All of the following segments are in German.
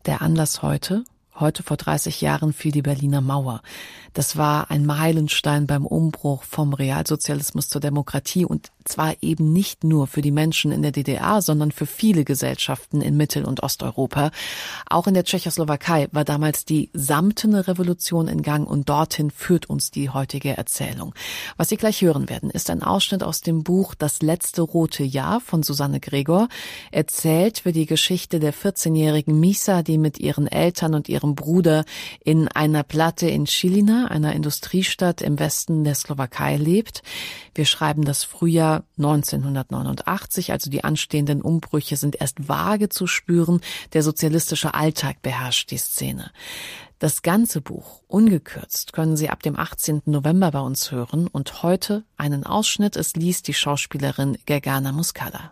Der Anlass heute vor 30 Jahren fiel die Berliner Mauer. Das war ein Meilenstein beim Umbruch vom Realsozialismus zur Demokratie und zwar eben nicht nur für die Menschen in der DDR, sondern für viele Gesellschaften in Mittel- und Osteuropa. Auch in der Tschechoslowakei war damals die samtene Revolution in Gang und dorthin führt uns die heutige Erzählung. Was Sie gleich hören werden, ist ein Ausschnitt aus dem Buch Das letzte rote Jahr von Susanne Gregor. Erzählt wird die Geschichte der 14-jährigen Misa, die mit ihren Eltern und ihrem Bruder in einer Platte in Žilina, einer Industriestadt im Westen der Slowakei, lebt. Wir schreiben das Frühjahr 1989, also die anstehenden Umbrüche sind erst vage zu spüren. Der sozialistische Alltag beherrscht die Szene. Das ganze Buch, ungekürzt, können Sie ab dem 18. November bei uns hören und heute einen Ausschnitt. Es liest die Schauspielerin Gergana Muscala.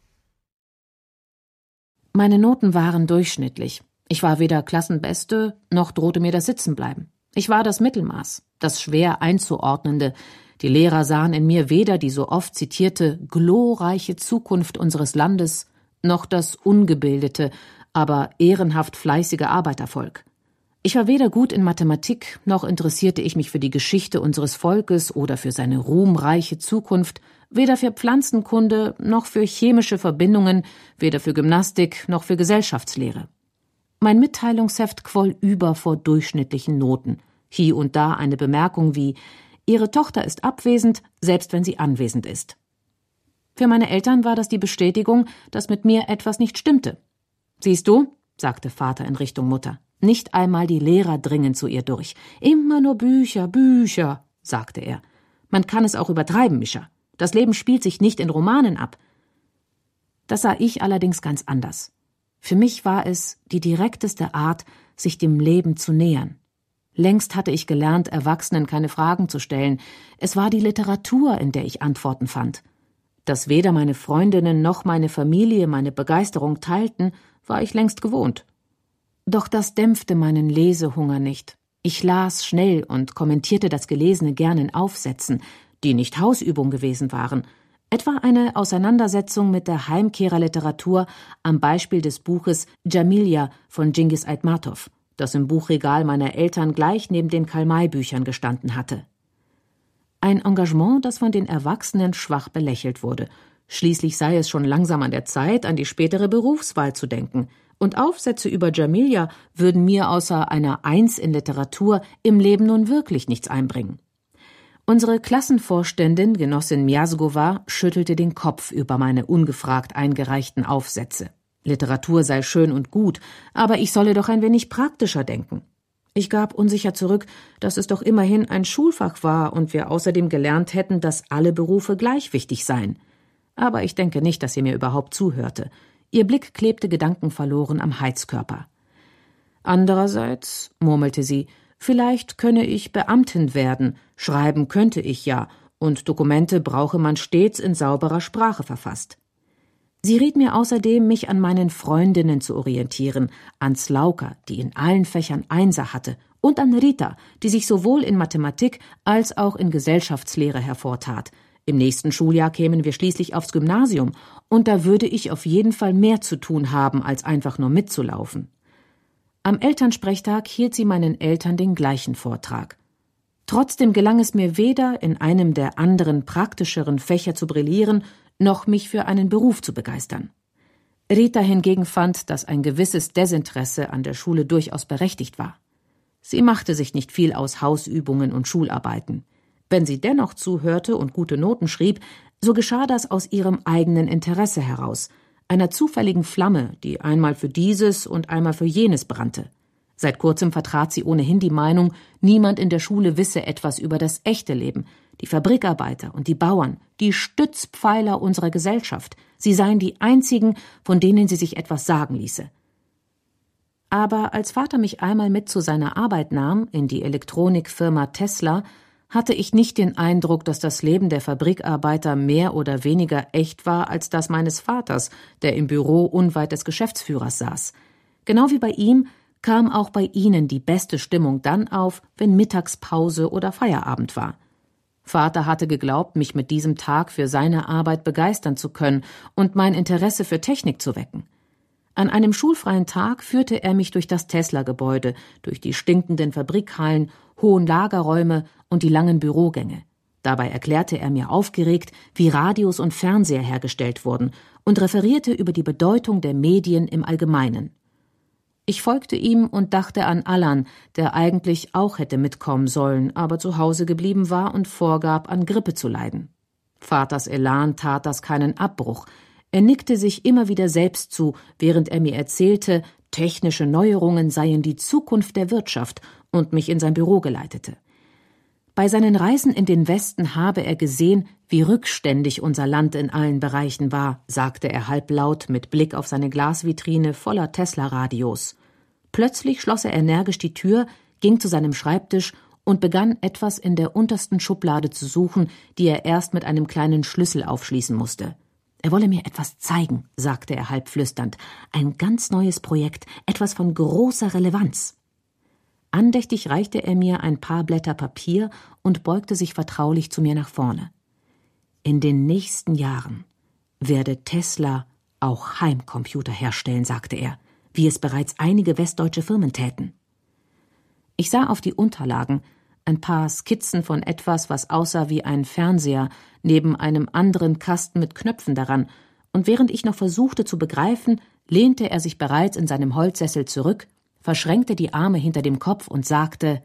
Meine Noten waren durchschnittlich. Ich war weder Klassenbeste, noch drohte mir das Sitzenbleiben. Ich war das Mittelmaß, das schwer einzuordnende. Die Lehrer sahen in mir weder die so oft zitierte glorreiche Zukunft unseres Landes, noch das ungebildete, aber ehrenhaft fleißige Arbeitervolk. Ich war weder gut in Mathematik, noch interessierte ich mich für die Geschichte unseres Volkes oder für seine ruhmreiche Zukunft, weder für Pflanzenkunde, noch für chemische Verbindungen, weder für Gymnastik, noch für Gesellschaftslehre. Mein Mitteilungsheft quoll über vor durchschnittlichen Noten. Hier und da eine Bemerkung wie: Ihre Tochter ist abwesend, selbst wenn sie anwesend ist. Für meine Eltern war das die Bestätigung, dass mit mir etwas nicht stimmte. »Siehst du«, sagte Vater in Richtung Mutter, »nicht einmal die Lehrer dringen zu ihr durch. Immer nur Bücher, Bücher«, sagte er. »Man kann es auch übertreiben, Mischa. Das Leben spielt sich nicht in Romanen ab.« Das sah ich allerdings ganz anders. Für mich war es die direkteste Art, sich dem Leben zu nähern. Längst hatte ich gelernt, Erwachsenen keine Fragen zu stellen. Es war die Literatur, in der ich Antworten fand. Dass weder meine Freundinnen noch meine Familie meine Begeisterung teilten, war ich längst gewohnt. Doch das dämpfte meinen Lesehunger nicht. Ich las schnell und kommentierte das Gelesene gern in Aufsätzen, die nicht Hausübung gewesen waren. Etwa eine Auseinandersetzung mit der Heimkehrerliteratur am Beispiel des Buches Jamilja von Cengiz Aitmatov, das im Buchregal meiner Eltern gleich neben den Karl-May-Büchern gestanden hatte. Ein Engagement, das von den Erwachsenen schwach belächelt wurde. Schließlich sei es schon langsam an der Zeit, an die spätere Berufswahl zu denken. Und Aufsätze über Jamilja würden mir außer einer 1 in Literatur im Leben nun wirklich nichts einbringen. Unsere Klassenvorständin, Genossin Miasgova, schüttelte den Kopf über meine ungefragt eingereichten Aufsätze. Literatur sei schön und gut, aber ich solle doch ein wenig praktischer denken. Ich gab unsicher zurück, dass es doch immerhin ein Schulfach war und wir außerdem gelernt hätten, dass alle Berufe gleich wichtig seien. Aber ich denke nicht, dass sie mir überhaupt zuhörte. Ihr Blick klebte gedankenverloren am Heizkörper. Andererseits, murmelte sie, vielleicht könne ich Beamtin werden, schreiben könnte ich ja, und Dokumente brauche man stets in sauberer Sprache verfasst. Sie riet mir außerdem, mich an meinen Freundinnen zu orientieren, an Slauka, die in allen Fächern Einser hatte, und an Rita, die sich sowohl in Mathematik als auch in Gesellschaftslehre hervortat. Im nächsten Schuljahr kämen wir schließlich aufs Gymnasium, und da würde ich auf jeden Fall mehr zu tun haben, als einfach nur mitzulaufen. Am Elternsprechtag hielt sie meinen Eltern den gleichen Vortrag. Trotzdem gelang es mir weder, in einem der anderen praktischeren Fächer zu brillieren, noch mich für einen Beruf zu begeistern. Rita hingegen fand, dass ein gewisses Desinteresse an der Schule durchaus berechtigt war. Sie machte sich nicht viel aus Hausübungen und Schularbeiten. Wenn sie dennoch zuhörte und gute Noten schrieb, so geschah das aus ihrem eigenen Interesse heraus, einer zufälligen Flamme, die einmal für dieses und einmal für jenes brannte. Seit kurzem vertrat sie ohnehin die Meinung, niemand in der Schule wisse etwas über das echte Leben. Die Fabrikarbeiter und die Bauern, die Stützpfeiler unserer Gesellschaft, sie seien die einzigen, von denen sie sich etwas sagen ließe. Aber als Vater mich einmal mit zu seiner Arbeit nahm, in die Elektronikfirma Tesla, hatte ich nicht den Eindruck, dass das Leben der Fabrikarbeiter mehr oder weniger echt war als das meines Vaters, der im Büro unweit des Geschäftsführers saß. Genau wie bei ihm kam auch bei ihnen die beste Stimmung dann auf, wenn Mittagspause oder Feierabend war. Vater hatte geglaubt, mich mit diesem Tag für seine Arbeit begeistern zu können und mein Interesse für Technik zu wecken. An einem schulfreien Tag führte er mich durch das Tesla-Gebäude, durch die stinkenden Fabrikhallen, hohen Lagerräume und die langen Bürogänge. Dabei erklärte er mir aufgeregt, wie Radios und Fernseher hergestellt wurden und referierte über die Bedeutung der Medien im Allgemeinen. Ich folgte ihm und dachte an Alan, der eigentlich auch hätte mitkommen sollen, aber zu Hause geblieben war und vorgab, an Grippe zu leiden. Vaters Elan tat das keinen Abbruch. Er nickte sich immer wieder selbst zu, während er mir erzählte, technische Neuerungen seien die Zukunft der Wirtschaft und mich in sein Büro geleitete. Bei seinen Reisen in den Westen habe er gesehen, wie rückständig unser Land in allen Bereichen war, sagte er halblaut mit Blick auf seine Glasvitrine voller Tesla-Radios. Plötzlich schloss er energisch die Tür, ging zu seinem Schreibtisch und begann etwas in der untersten Schublade zu suchen, die er erst mit einem kleinen Schlüssel aufschließen musste. Er wolle mir etwas zeigen, sagte er halb flüsternd. Ein ganz neues Projekt, etwas von großer Relevanz. Andächtig reichte er mir ein paar Blätter Papier und beugte sich vertraulich zu mir nach vorne. In den nächsten Jahren werde Tesla auch Heimcomputer herstellen, sagte er, wie es bereits einige westdeutsche Firmen täten. Ich sah auf die Unterlagen, ein paar Skizzen von etwas, was aussah wie ein Fernseher, neben einem anderen Kasten mit Knöpfen daran, und während ich noch versuchte zu begreifen, lehnte er sich bereits in seinem Holzsessel zurück, verschränkte die Arme hinter dem Kopf und sagte,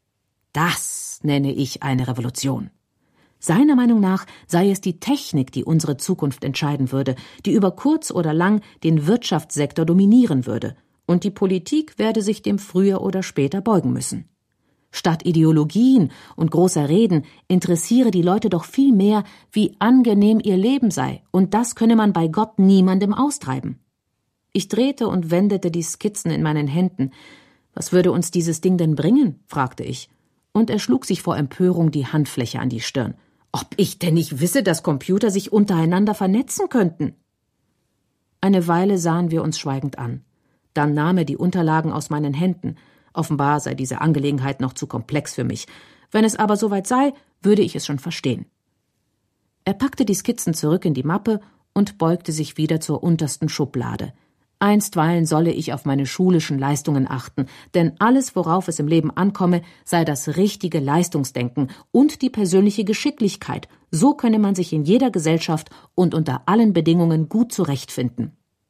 das nenne ich eine Revolution. Seiner Meinung nach sei es die Technik, die unsere Zukunft entscheiden würde, die über kurz oder lang den Wirtschaftssektor dominieren würde, und die Politik werde sich dem früher oder später beugen müssen. Statt Ideologien und großer Reden interessiere die Leute doch viel mehr, wie angenehm ihr Leben sei, und das könne man bei Gott niemandem austreiben. Ich drehte und wendete die Skizzen in meinen Händen. »Was würde uns dieses Ding denn bringen?« fragte ich. Und er schlug sich vor Empörung die Handfläche an die Stirn. »Ob ich denn nicht wisse, dass Computer sich untereinander vernetzen könnten?« Eine Weile sahen wir uns schweigend an. Dann nahm er die Unterlagen aus meinen Händen. Offenbar sei diese Angelegenheit noch zu komplex für mich. Wenn es aber soweit sei, würde ich es schon verstehen. Er packte die Skizzen zurück in die Mappe und beugte sich wieder zur untersten Schublade. Einstweilen solle ich auf meine schulischen Leistungen achten, denn alles, worauf es im Leben ankomme, sei das richtige Leistungsdenken und die persönliche Geschicklichkeit. So könne man sich in jeder Gesellschaft und unter allen Bedingungen gut zurechtfinden.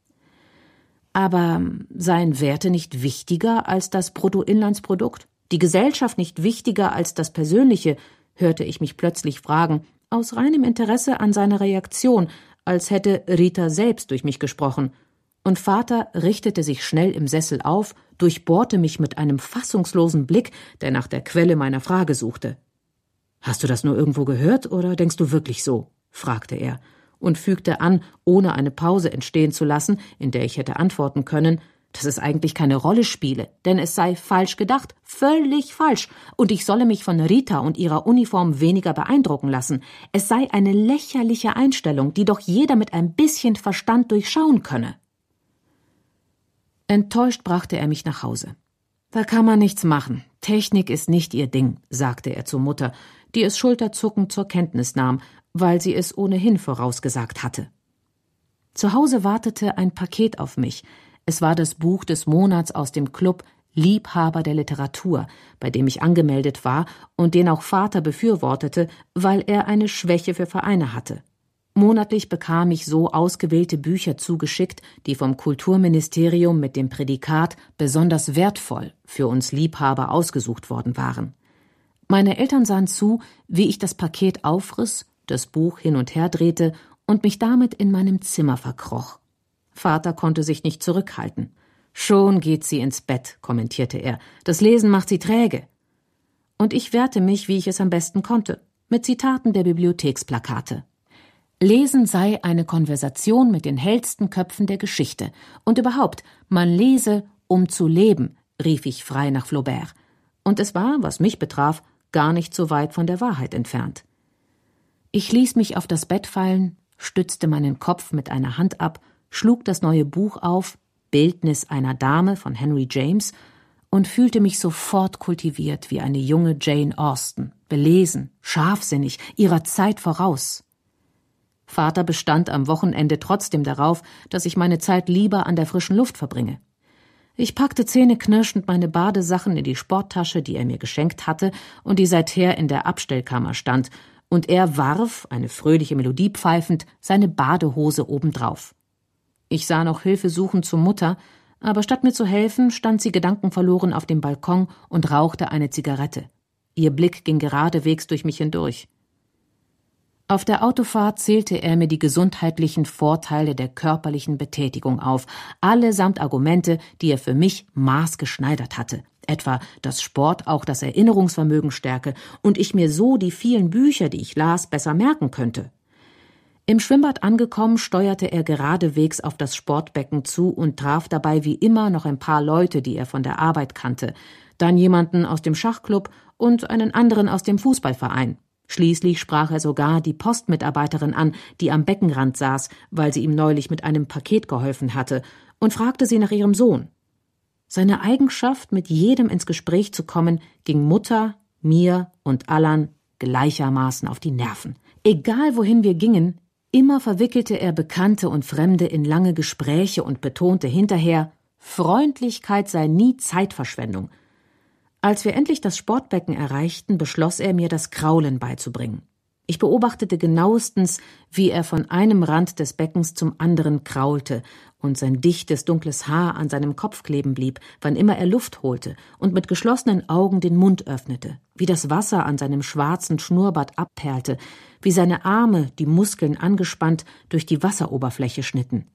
Aber seien Werte nicht wichtiger als das Bruttoinlandsprodukt? Die Gesellschaft nicht wichtiger als das Persönliche? Hörte ich mich plötzlich fragen, aus reinem Interesse an seiner Reaktion, als hätte Rita selbst durch mich gesprochen. Und Vater richtete sich schnell im Sessel auf, durchbohrte mich mit einem fassungslosen Blick, der nach der Quelle meiner Frage suchte. »Hast du das nur irgendwo gehört, oder denkst du wirklich so?« fragte er und fügte an, ohne eine Pause entstehen zu lassen, in der ich hätte antworten können, dass es eigentlich keine Rolle spiele, denn es sei falsch gedacht, völlig falsch, und ich solle mich von Rita und ihrer Uniform weniger beeindrucken lassen. Es sei eine lächerliche Einstellung, die doch jeder mit ein bisschen Verstand durchschauen könne. Enttäuscht brachte er mich nach Hause. »Da kann man nichts machen. Technik ist nicht ihr Ding«, sagte er zur Mutter, die es schulterzuckend zur Kenntnis nahm, weil sie es ohnehin vorausgesagt hatte. Zu Hause wartete ein Paket auf mich. Es war das Buch des Monats aus dem Club Liebhaber der Literatur, bei dem ich angemeldet war und den auch Vater befürwortete, weil er eine Schwäche für Vereine hatte. Monatlich bekam ich so ausgewählte Bücher zugeschickt, die vom Kulturministerium mit dem Prädikat besonders wertvoll für uns Liebhaber ausgesucht worden waren. Meine Eltern sahen zu, wie ich das Paket aufriss, das Buch hin und her drehte und mich damit in meinem Zimmer verkroch. Vater konnte sich nicht zurückhalten. »Schon geht sie ins Bett«, kommentierte er. »Das Lesen macht sie träge.« Und ich wehrte mich, wie ich es am besten konnte, mit Zitaten der Bibliotheksplakate. Lesen sei eine Konversation mit den hellsten Köpfen der Geschichte. Und überhaupt, man lese, um zu leben, rief ich frei nach Flaubert. Und es war, was mich betraf, gar nicht so weit von der Wahrheit entfernt. Ich ließ mich auf das Bett fallen, stützte meinen Kopf mit einer Hand ab, schlug das neue Buch auf, Bildnis einer Dame von Henry James, und fühlte mich sofort kultiviert wie eine junge Jane Austen, belesen, scharfsinnig, ihrer Zeit voraus. Vater bestand am Wochenende trotzdem darauf, dass ich meine Zeit lieber an der frischen Luft verbringe. Ich packte zähneknirschend meine Badesachen in die Sporttasche, die er mir geschenkt hatte und die seither in der Abstellkammer stand, und er warf, eine fröhliche Melodie pfeifend, seine Badehose obendrauf. Ich sah noch hilfesuchend zur Mutter, aber statt mir zu helfen, stand sie gedankenverloren auf dem Balkon und rauchte eine Zigarette. Ihr Blick ging geradewegs durch mich hindurch. Auf der Autofahrt zählte er mir die gesundheitlichen Vorteile der körperlichen Betätigung auf, allesamt Argumente, die er für mich maßgeschneidert hatte, etwa, dass Sport auch das Erinnerungsvermögen stärke und ich mir so die vielen Bücher, die ich las, besser merken könnte. Im Schwimmbad angekommen, steuerte er geradewegs auf das Sportbecken zu und traf dabei wie immer noch ein paar Leute, die er von der Arbeit kannte, dann jemanden aus dem Schachclub und einen anderen aus dem Fußballverein. Schließlich sprach er sogar die Postmitarbeiterin an, die am Beckenrand saß, weil sie ihm neulich mit einem Paket geholfen hatte, und fragte sie nach ihrem Sohn. Seine Eigenschaft, mit jedem ins Gespräch zu kommen, ging Mutter, mir und Alan gleichermaßen auf die Nerven. Egal wohin wir gingen, immer verwickelte er Bekannte und Fremde in lange Gespräche und betonte hinterher, Freundlichkeit sei nie Zeitverschwendung. Als wir endlich das Sportbecken erreichten, beschloss er, mir das Kraulen beizubringen. Ich beobachtete genauestens, wie er von einem Rand des Beckens zum anderen kraulte und sein dichtes, dunkles Haar an seinem Kopf kleben blieb, wann immer er Luft holte und mit geschlossenen Augen den Mund öffnete, wie das Wasser an seinem schwarzen Schnurrbart abperlte, wie seine Arme, die Muskeln angespannt, durch die Wasseroberfläche schnitten.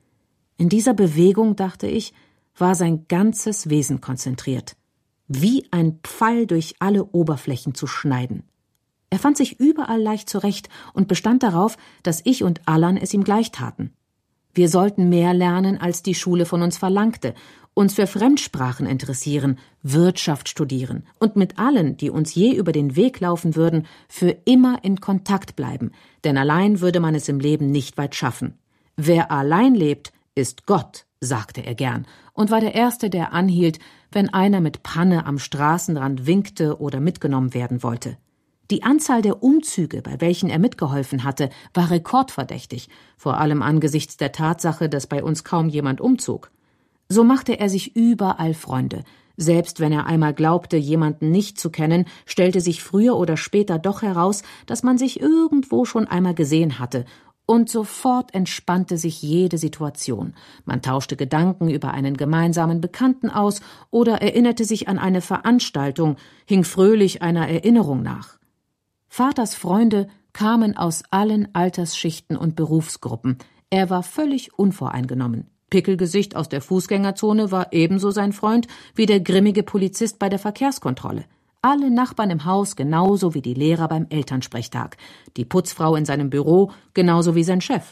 In dieser Bewegung, dachte ich, war sein ganzes Wesen konzentriert. Wie ein Pfeil durch alle Oberflächen zu schneiden. Er fand sich überall leicht zurecht und bestand darauf, dass ich und Alan es ihm gleich taten. Wir sollten mehr lernen, als die Schule von uns verlangte, uns für Fremdsprachen interessieren, Wirtschaft studieren und mit allen, die uns je über den Weg laufen würden, für immer in Kontakt bleiben, denn allein würde man es im Leben nicht weit schaffen. Wer allein lebt, ist Gott, sagte er gern, und war der Erste, der anhielt, wenn einer mit Panne am Straßenrand winkte oder mitgenommen werden wollte. Die Anzahl der Umzüge, bei welchen er mitgeholfen hatte, war rekordverdächtig, vor allem angesichts der Tatsache, dass bei uns kaum jemand umzog. So machte er sich überall Freunde. Selbst wenn er einmal glaubte, jemanden nicht zu kennen, stellte sich früher oder später doch heraus, dass man sich irgendwo schon einmal gesehen hatte, und sofort entspannte sich jede Situation. Man tauschte Gedanken über einen gemeinsamen Bekannten aus oder erinnerte sich an eine Veranstaltung, hing fröhlich einer Erinnerung nach. Vaters Freunde kamen aus allen Altersschichten und Berufsgruppen. Er war völlig unvoreingenommen. Pickelgesicht aus der Fußgängerzone war ebenso sein Freund wie der grimmige Polizist bei der Verkehrskontrolle. Alle Nachbarn im Haus genauso wie die Lehrer beim Elternsprechtag, die Putzfrau in seinem Büro genauso wie sein Chef.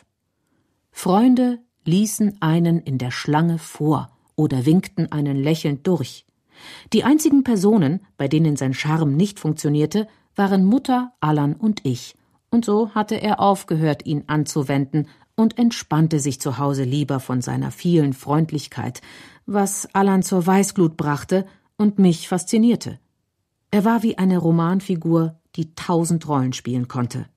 Freunde ließen einen in der Schlange vor oder winkten einen lächelnd durch. Die einzigen Personen, bei denen sein Charme nicht funktionierte, waren Mutter, Alan und ich, und so hatte er aufgehört, ihn anzuwenden und entspannte sich zu Hause lieber von seiner vielen Freundlichkeit, was Alan zur Weißglut brachte und mich faszinierte. Er war wie eine Romanfigur, die 1000 Rollen spielen konnte.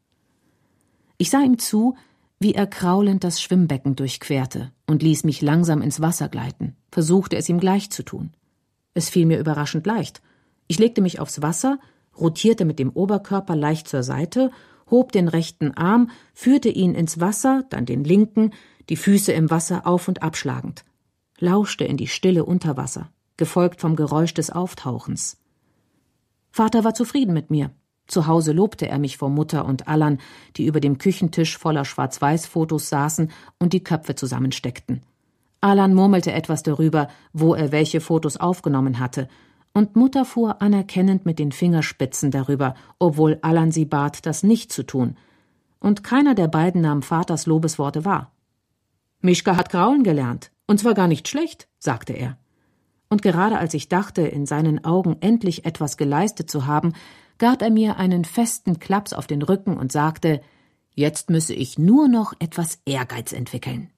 Ich sah ihm zu, wie er kraulend das Schwimmbecken durchquerte und ließ mich langsam ins Wasser gleiten, versuchte es ihm gleich zu tun. Es fiel mir überraschend leicht. Ich legte mich aufs Wasser, rotierte mit dem Oberkörper leicht zur Seite, hob den rechten Arm, führte ihn ins Wasser, dann den linken, die Füße im Wasser auf- und abschlagend, lauschte in die Stille unter Wasser, gefolgt vom Geräusch des Auftauchens. Vater war zufrieden mit mir. Zu Hause lobte er mich vor Mutter und Alan, die über dem Küchentisch voller Schwarz-Weiß-Fotos saßen und die Köpfe zusammensteckten. Alan murmelte etwas darüber, wo er welche Fotos aufgenommen hatte, und Mutter fuhr anerkennend mit den Fingerspitzen darüber, obwohl Alan sie bat, das nicht zu tun. Und keiner der beiden nahm Vaters Lobesworte wahr. »Mischka hat kraulen gelernt, und zwar gar nicht schlecht«, sagte er. Und gerade als ich dachte, in seinen Augen endlich etwas geleistet zu haben, gab er mir einen festen Klaps auf den Rücken und sagte, jetzt müsse ich nur noch etwas Ehrgeiz entwickeln.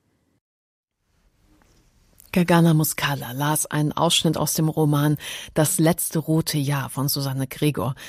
Gergana Muscala las einen Ausschnitt aus dem Roman »Das letzte rote Jahr« von Susanne Gregor.